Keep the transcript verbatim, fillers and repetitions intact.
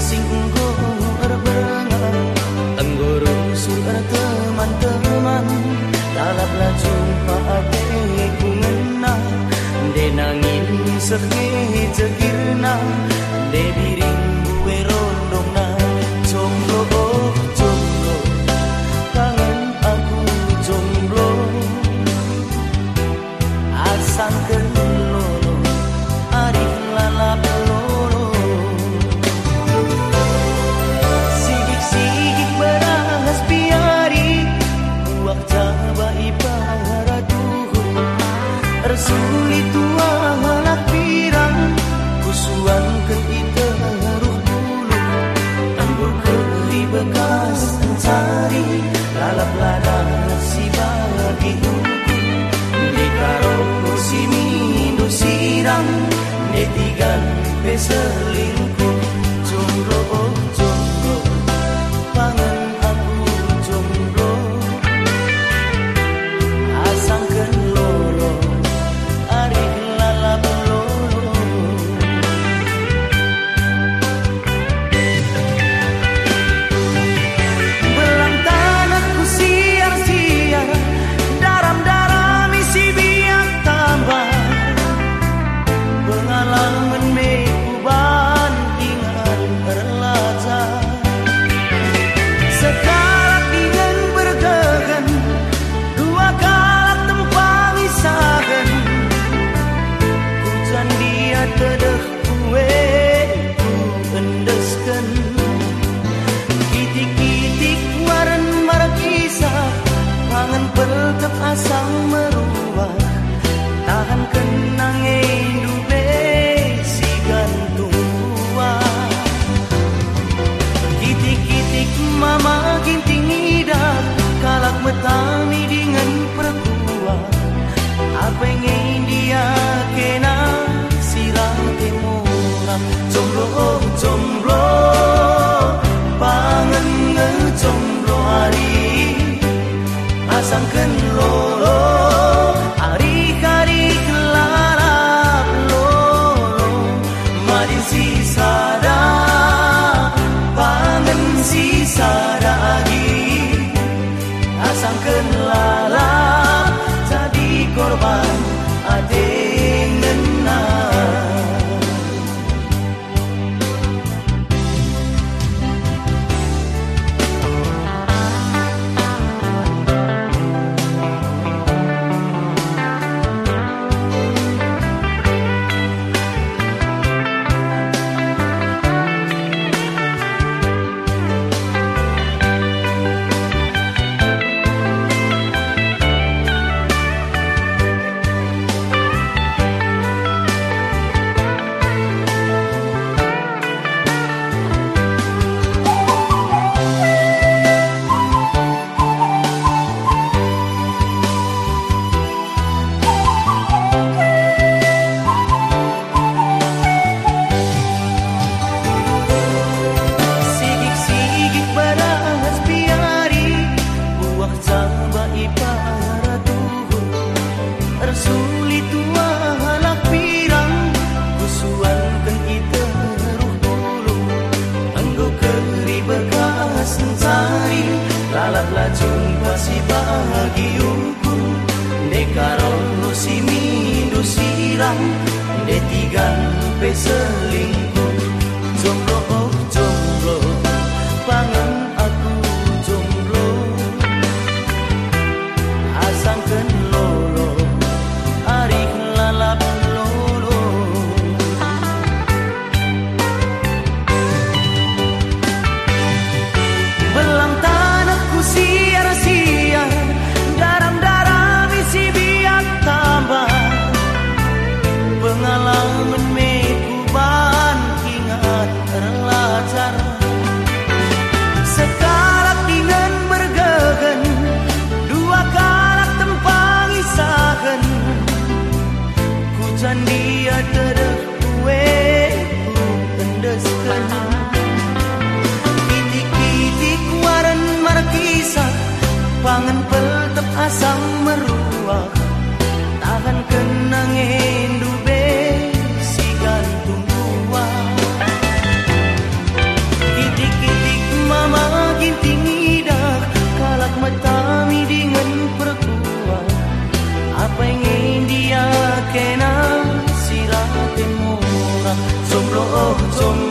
sing enggo berbengang enggoro sur teman-teman dalaplah jumpa adekku ngena de nangin serge jegirna de biring gue rondongna jomblo oh jomblo kangen aku jomblo asang kelolo ari lalap lolo sigik-sigik berangas biari buak jaba ibaratuhu resuli tua malak pirang kusuan ke ite ruh bulu anggur keri bekas mencari lalap lada si bagi hukum di karo si mindu sirang netigan peselingkuh jomblo oh jomblo pangan aku jomblo asangkeun lolo ari lalap lolo belang tanahku siar-siar daram-daram isi biak tambah pengalaman mekuban ingat berlaca sekarat dengan bergegan dua kalat tempang isahan hujan dia tedeh kue ku endesken kitik-kitik waren markisah kangen peltep asang meruah tahan kenang indube si gantung buah kitik-kitik mama ginting idah kalak metami dengan perkuah apa ingin dia kena silang temurah jomblo oh jomblo pangen ngejomblo hari asangkeun lolo hari-hari kelarap lolo madin sisada pangen sisada lagi asangkeun lalap jadi korban adengeuna lalaplah jumpa si bahagiuku dekaro si mindu sirang detigan peselingkuh jomblo oh jomblo pangan aku jomblo asangkeun lolo ari lalap lolo belang tanahku siar-siar daram-daram isi biak tambah pengalaman mekuban ingat terlajar sekarat dengan bergegan dua kalat tempang isahan hujan dia tedeh kue ku endesken kitik-kitik waren markisah pangan peltep asam meruah tahan kenang indube si gantung buah โลจง